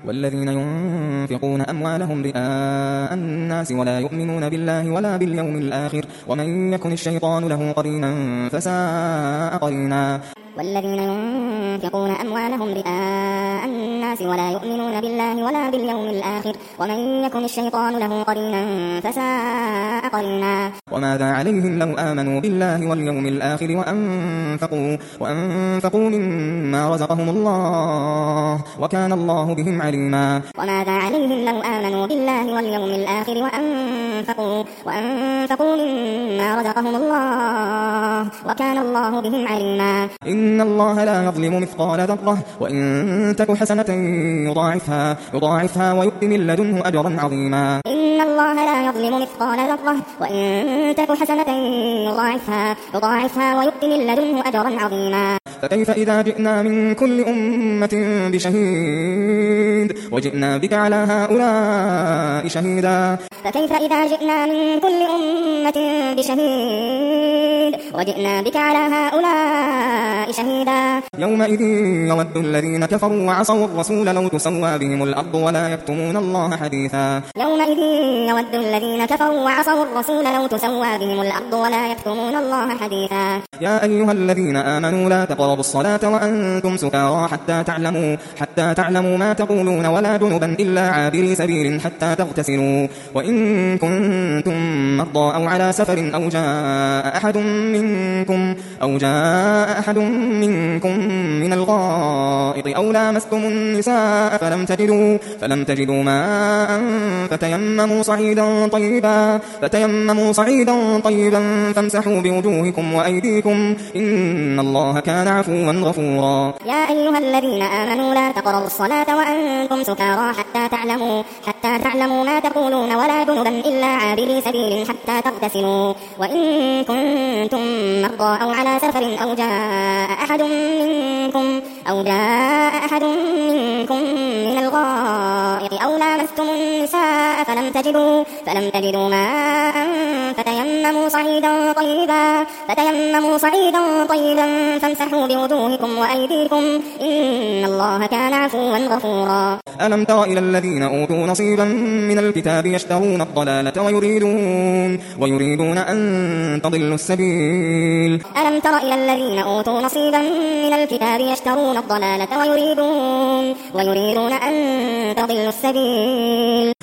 والذين ينفقون أموالهم رئاء الناس ولا يؤمنون بالله ولا باليوم الآخر ومن يكن الشيطان له قرينا فساء قرينا. والذين ينفقون أموالهم رئاء الناس ولا يؤمنون بالله ولا باليوم الآخر ومن يكن الشيطان له قرينا فساء قرينا. وماذا عليهم لو آمنوا بالله واليوم الآخر وأنفقوا مما رزقهم الله وكان الله بهم عليما. وماذا عليهم لو آمنوا بالله واليوم الآخر وأنفقوا مما رزقهم الله وكان الله بهم عليما. إن الله لا يظلم مثقال ذرة وإن تك حسنة يضاعفها ويؤت من لدنه أجرا عظيما. إن الله لا يظلم مثقال ذرة وإن تك حسنة يضاعفها ويؤت من لدنه أجرا عظيما. فكيف إذا جئنا من كل أمة بشهيد وجئنا بك على هؤلاء شهيدا. فكيف إذا جئنا من كل أمة بشهيد وجئنا بك على هؤلاء شهيدا. يومئذ يود الذين كفروا وعصوا الرسول لو تسوى بهم الأرض ولا يكتمون الله حديثا. يومئذ يود الذين كفروا وعصوا الرسول لو تسوى بهم الأرض ولا يكتمون الله حديثا. يا أيها الذين آمنوا لا تقربوا الصلاة وأنتم سكارى حتى تعلموا ما تقولون ولا جنبا إلا عابري سبيل حتى تغتسلوا وإن كنتم مرضى أو على سفر أو جاء أحد منكم من الغائط أو لامستم النساء فلم تجدوا ماء فتيمموا صعيدا طيبا فامسحوا بوجوهكم وأيديكم إن الله كان عفوا غفورا. يا أيها الذين آمنوا لا تقربوا الصلاة وأنتم سكارى حتى تعلموا ما تقولون ولا جنبا إلا عابري سبيل حتى تغتسلوا وإن كنتم مرضى أو على سفر أو جاء أحد منكم من الغائط أو لامستم النساء فلم تجدوا ماء فتيمموا صعيدا طيبا فامسحوا بوجوهكم وأيديكم إن الله كان عفوا غفورا. ألم تر إلى الذين أوتوا نصيبا من الكتاب يشترون الضلالة ويريدون أن تضلوا السبيل. ألم تر إلى الذين أوتوا نصيبا من الكتاب يشترون الضلالة ويريدون أن تضلوا السبيل.